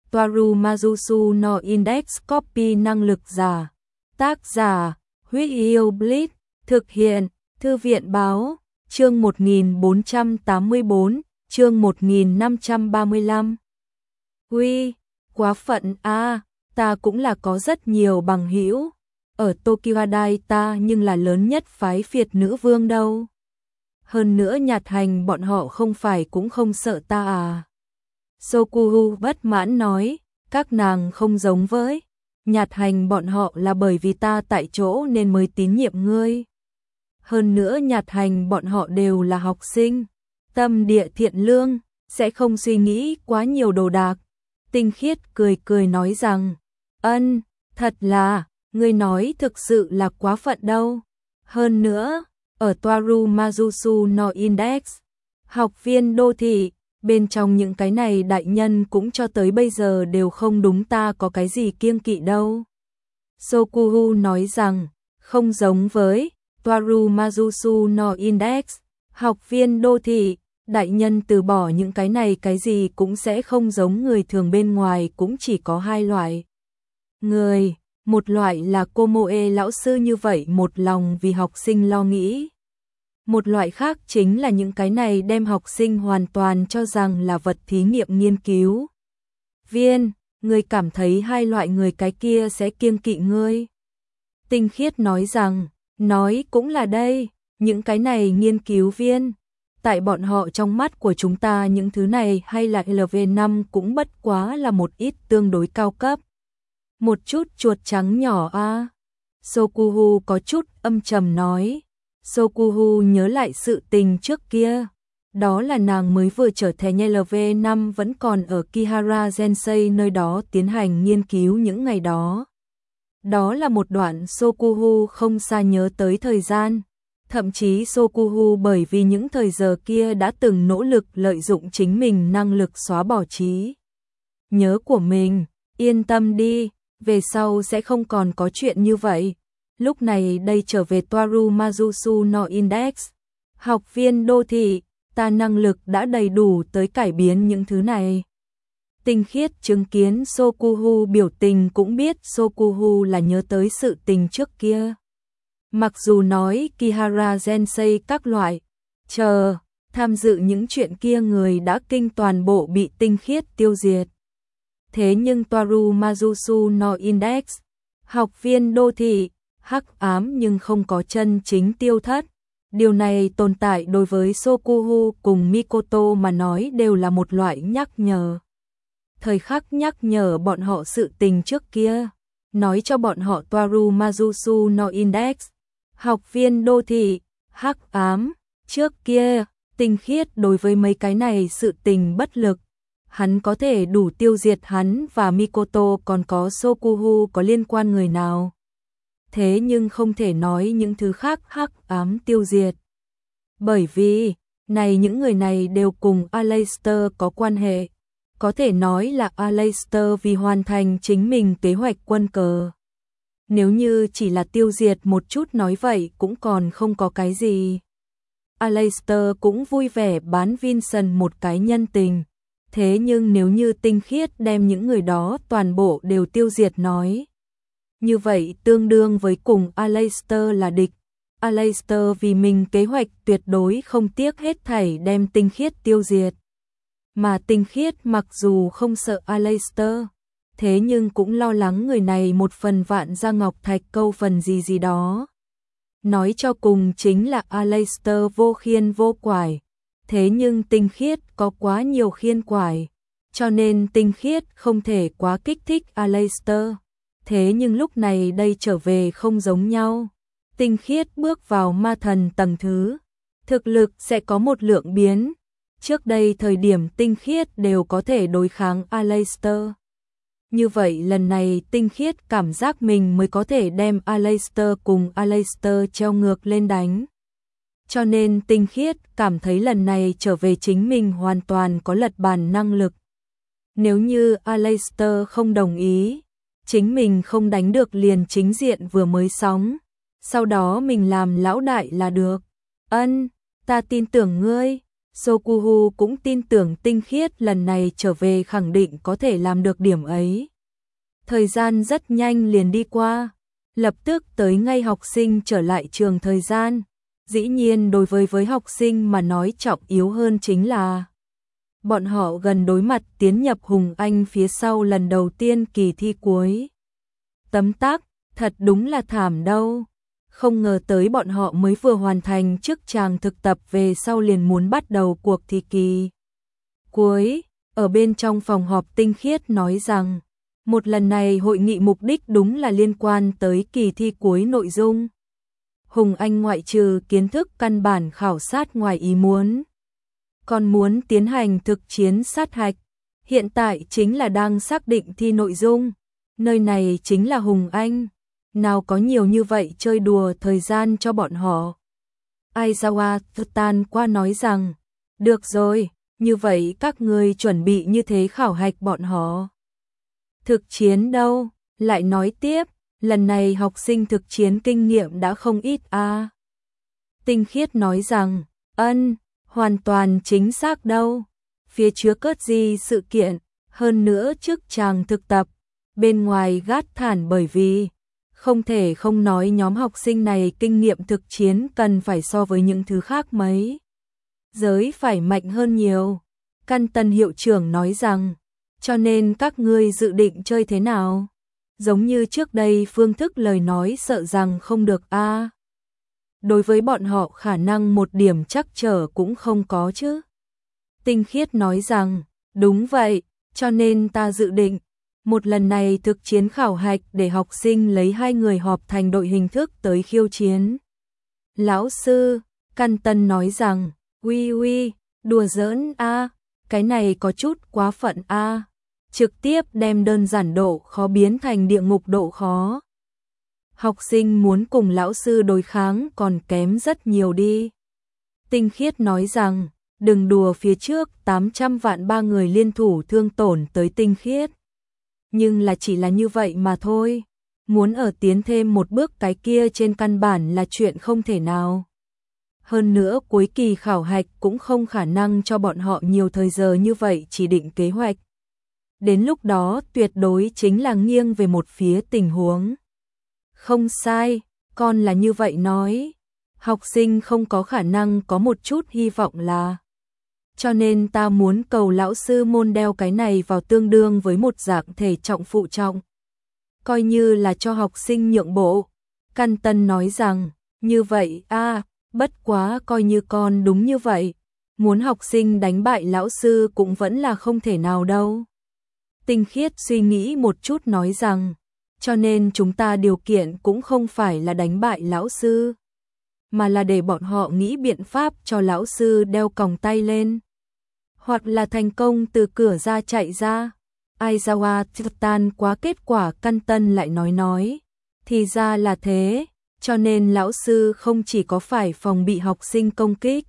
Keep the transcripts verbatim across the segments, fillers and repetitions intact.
Toaru Mazusu no Index Copy năng lực giả. Tác giả, Huyết Yêu Blitz, thực hiện, Thư viện báo, chương một nghìn bốn trăm tám mươi tư, chương một nghìn năm trăm ba mươi lăm. Ui, quá phận a, ta cũng là có rất nhiều bằng hữu ở Tokyo Dai ta nhưng là lớn nhất phái phiệt nữ vương đâu. Hơn nữa Nhạt Hành bọn họ không phải cũng không sợ ta à. Sokuhu bất mãn nói, các nàng không giống với Nhạt Hành bọn họ là bởi vì ta tại chỗ nên mới tín nhiệm ngươi. Hơn nữa Nhạt Hành bọn họ đều là học sinh, tâm địa thiện lương, sẽ không suy nghĩ quá nhiều đồ đạc. Tinh Khiết cười cười nói rằng, ân, thật là, ngươi nói thực sự là quá phận đâu. Hơn nữa, ở Toaru Mazusu no Index, học viên đô thị, bên trong những cái này đại nhân cũng cho tới bây giờ đều không đúng ta có cái gì kiêng kỵ đâu. Sokuhu nói rằng, không giống với Toaru Mazusu no Index, học viên đô thị, đại nhân từ bỏ những cái này cái gì cũng sẽ không giống người thường, bên ngoài cũng chỉ có hai loại người, một loại là Komoe lão sư như vậy một lòng vì học sinh lo nghĩ. Một loại khác chính là những cái này đem học sinh hoàn toàn cho rằng là vật thí nghiệm nghiên cứu. Viên, người cảm thấy hai loại người cái kia sẽ kiêng kỵ ngươi. Tinh Khiết nói rằng, nói cũng là đây, những cái này nghiên cứu viên. Tại bọn họ trong mắt của chúng ta những thứ này hay là L V năm cũng bất quá là một ít tương đối cao cấp. Một chút chuột trắng nhỏ a. À. Sokuhu có chút âm trầm nói. Sokuhu nhớ lại sự tình trước kia. Đó là nàng mới vừa trở thành L V năm vẫn còn ở Kihara Gensei nơi đó tiến hành nghiên cứu những ngày đó. Đó là một đoạn Sokuhu không xa nhớ tới thời gian. Thậm chí Sokuhu bởi vì những thời giờ kia đã từng nỗ lực lợi dụng chính mình năng lực xóa bỏ trí nhớ của mình. Yên tâm đi, về sau sẽ không còn có chuyện như vậy. Lúc này đây trở về Toaru Mazusu no Index, học viên đô thị, ta năng lực đã đầy đủ tới cải biến những thứ này. Tinh Khiết chứng kiến Sokuhu biểu tình cũng biết Sokuhu là nhớ tới sự tình trước kia. Mặc dù nói Kihara Gensei các loại, chờ, tham dự những chuyện kia người đã kinh toàn bộ bị Tinh Khiết tiêu diệt. Thế nhưng Toaru Mazusu no Index, học viên đô thị, hắc ám nhưng không có chân chính tiêu thất. Điều này tồn tại đối với Sokuhu cùng Mikoto mà nói đều là một loại nhắc nhở. Thời khắc nhắc nhở bọn họ sự tình trước kia, nói cho bọn họ Toaru Mazusu no Index, học viên đô thị, hắc ám, trước kia, Tinh Khiết đối với mấy cái này sự tình bất lực. Hắn có thể đủ tiêu diệt hắn và Mikoto, còn có Sokuhu có liên quan người nào. Thế nhưng không thể nói những thứ khác hắc ám tiêu diệt. Bởi vì, này những người này đều cùng Aleister có quan hệ. Có thể nói là Aleister vì hoàn thành chính mình kế hoạch quân cờ. Nếu như chỉ là tiêu diệt một chút nói vậy cũng còn không có cái gì. Aleister cũng vui vẻ bán Vincent một cái nhân tình. Thế nhưng nếu như Tinh Khiết đem những người đó toàn bộ đều tiêu diệt nói, như vậy tương đương với cùng Aleister là địch. Aleister vì mình kế hoạch tuyệt đối không tiếc hết thảy đem Tinh Khiết tiêu diệt. Mà Tinh Khiết mặc dù không sợ Aleister, thế nhưng cũng lo lắng người này một phần vạn ra ngọc thạch câu phần gì gì đó. Nói cho cùng chính là Aleister vô khiên vô quải. Thế nhưng Tinh Khiết có quá nhiều khiên quải, cho nên Tinh Khiết không thể quá kích thích Aleister. Thế nhưng lúc này đây trở về không giống nhau. Tinh Khiết bước vào ma thần tầng thứ, thực lực sẽ có một lượng biến. Trước đây thời điểm Tinh Khiết đều có thể đối kháng Aleister. Như vậy lần này Tinh Khiết cảm giác mình mới có thể đem Aleister cùng Aleister treo ngược lên đánh. Cho nên Tinh Khiết cảm thấy lần này trở về chính mình hoàn toàn có lật bàn năng lực. Nếu như Aleister không đồng ý, chính mình không đánh được liền chính diện vừa mới sóng. Sau đó mình làm lão đại là được. Ân, ta tin tưởng ngươi. Sokuhu cũng tin tưởng Tinh Khiết lần này trở về khẳng định có thể làm được điểm ấy. Thời gian rất nhanh liền đi qua, lập tức tới ngay học sinh trở lại trường thời gian. Dĩ nhiên đối với với học sinh mà nói trọng yếu hơn chính là bọn họ gần đối mặt tiến nhập Hùng Anh phía sau lần đầu tiên kỳ thi cuối. Tấm tắc, thật đúng là thảm đâu. Không ngờ tới bọn họ mới vừa hoàn thành chức chàng thực tập về sau liền muốn bắt đầu cuộc thi kỳ cuối. Ở bên trong phòng họp Tinh Khiết nói rằng, một lần này hội nghị mục đích đúng là liên quan tới kỳ thi cuối nội dung. Hùng Anh ngoại trừ kiến thức căn bản khảo sát ngoài ý muốn, còn muốn tiến hành thực chiến sát hạch. Hiện tại chính là đang xác định thi nội dung. Nơi này chính là Hùng Anh. Nào có nhiều như vậy chơi đùa thời gian cho bọn họ. Aizawa tan qua nói rằng, được rồi, như vậy các ngươi chuẩn bị như thế khảo hạch bọn họ. Thực chiến đâu? Lại nói tiếp, lần này học sinh thực chiến kinh nghiệm đã không ít a. À. Tinh Khiết nói rằng, ân, hoàn toàn chính xác đâu. Phía trước cớt gì sự kiện, hơn nữa trước chàng thực tập, bên ngoài gắt thản bởi vì không thể không nói nhóm học sinh này kinh nghiệm thực chiến cần phải so với những thứ khác mấy giới phải mạnh hơn nhiều. Căn Tân hiệu trưởng nói rằng, cho nên các ngươi dự định chơi thế nào? Giống như trước đây phương thức lời nói sợ rằng không được a. À. Đối với bọn họ khả năng một điểm chắc trở cũng không có chứ. Tinh Khiết nói rằng, đúng vậy, cho nên ta dự định một lần này thực chiến khảo hạch để học sinh lấy hai người họp thành đội hình thức tới khiêu chiến. Lão sư, Căn Tân nói rằng, uy uy, đùa giỡn a, cái này có chút quá phận a, trực tiếp đem đơn giản độ khó biến thành địa ngục độ khó. Học sinh muốn cùng lão sư đối kháng còn kém rất nhiều đi. Tinh Khiết nói rằng, đừng đùa, phía trước tám trăm vạn ba người liên thủ thương tổn tới Tinh Khiết. Nhưng là chỉ là như vậy mà thôi. Muốn ở tiến thêm một bước cái kia trên căn bản là chuyện không thể nào. Hơn nữa cuối kỳ khảo hạch cũng không khả năng cho bọn họ nhiều thời giờ như vậy chỉ định kế hoạch. Đến lúc đó tuyệt đối chính là nghiêng về một phía tình huống. Không sai, con là như vậy nói. Học sinh không có khả năng có một chút hy vọng là. Cho nên ta muốn cầu lão sư môn đeo cái này vào tương đương với một dạng thể trọng phụ trọng. Coi như là cho học sinh nhượng bộ. Căn Tân nói rằng, như vậy a, à, bất quá coi như con đúng như vậy. Muốn học sinh đánh bại lão sư cũng vẫn là không thể nào đâu. Tinh Khiết suy nghĩ một chút nói rằng, cho nên chúng ta điều kiện cũng không phải là đánh bại lão sư, mà là để bọn họ nghĩ biện pháp cho lão sư đeo còng tay lên. Hoặc là thành công từ cửa ra chạy ra. Aizawa tan quá kết quả Căn Tân lại nói nói. Thì ra là thế, cho nên lão sư không chỉ có phải phòng bị học sinh công kích,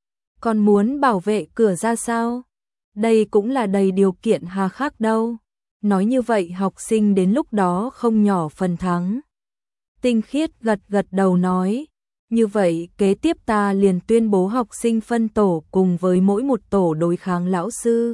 còn muốn bảo vệ cửa ra sao? Đây cũng là đầy điều kiện hà khắc đâu. Nói như vậy học sinh đến lúc đó không nhỏ phần thắng. Tinh Khiết gật gật đầu nói. Như vậy kế tiếp ta liền tuyên bố học sinh phân tổ cùng với mỗi một tổ đối kháng lão sư.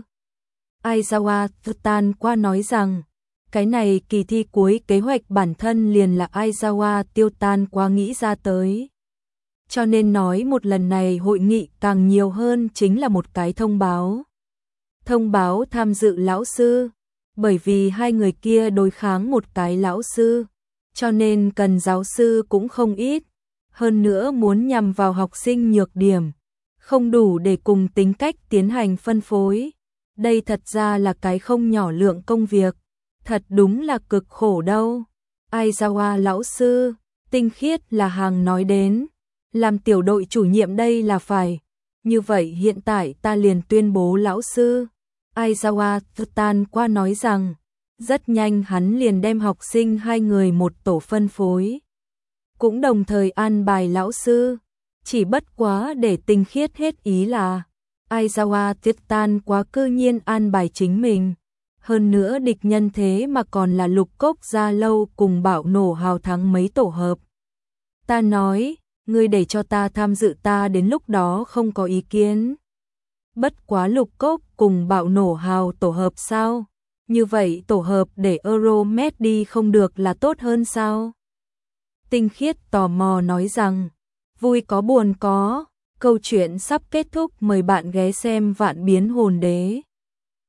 Aizawa tan qua nói rằng, cái này kỳ thi cuối kế hoạch bản thân liền là Aizawa tiêu tan qua nghĩ ra tới. Cho nên nói một lần này hội nghị càng nhiều hơn chính là một cái thông báo. Thông báo tham dự lão sư, bởi vì hai người kia đối kháng một cái lão sư, cho nên cần giáo sư cũng không ít. Hơn nữa muốn nhằm vào học sinh nhược điểm, không đủ để cùng tính cách tiến hành phân phối. Đây thật ra là cái không nhỏ lượng công việc, thật đúng là cực khổ đâu. Aizawa lão sư, Tinh Khiết là hàng nói đến, làm tiểu đội chủ nhiệm đây là phải. Như vậy hiện tại ta liền tuyên bố lão sư. Aizawa tan qua nói rằng, rất nhanh hắn liền đem học sinh hai người một tổ phân phối. Cũng đồng thời an bài lão sư, chỉ bất quá để Tinh Khiết hết ý là Aizawa tan quá cư nhiên an bài chính mình. Hơn nữa địch nhân thế mà còn là Lục Cốc Gia Lâu cùng Bạo Nổ Hào Thắng mấy tổ hợp. Ta nói, ngươi để cho ta tham dự ta đến lúc đó không có ý kiến. Bất quá lục cốc cùng bạo nổ hào tổ hợp sao? Như vậy tổ hợp để Euromed đi không được là tốt hơn sao? Tinh Khiết tò mò nói rằng, vui có buồn có, câu chuyện sắp kết thúc, mời bạn ghé xem Vạn Biến Hồn Đế.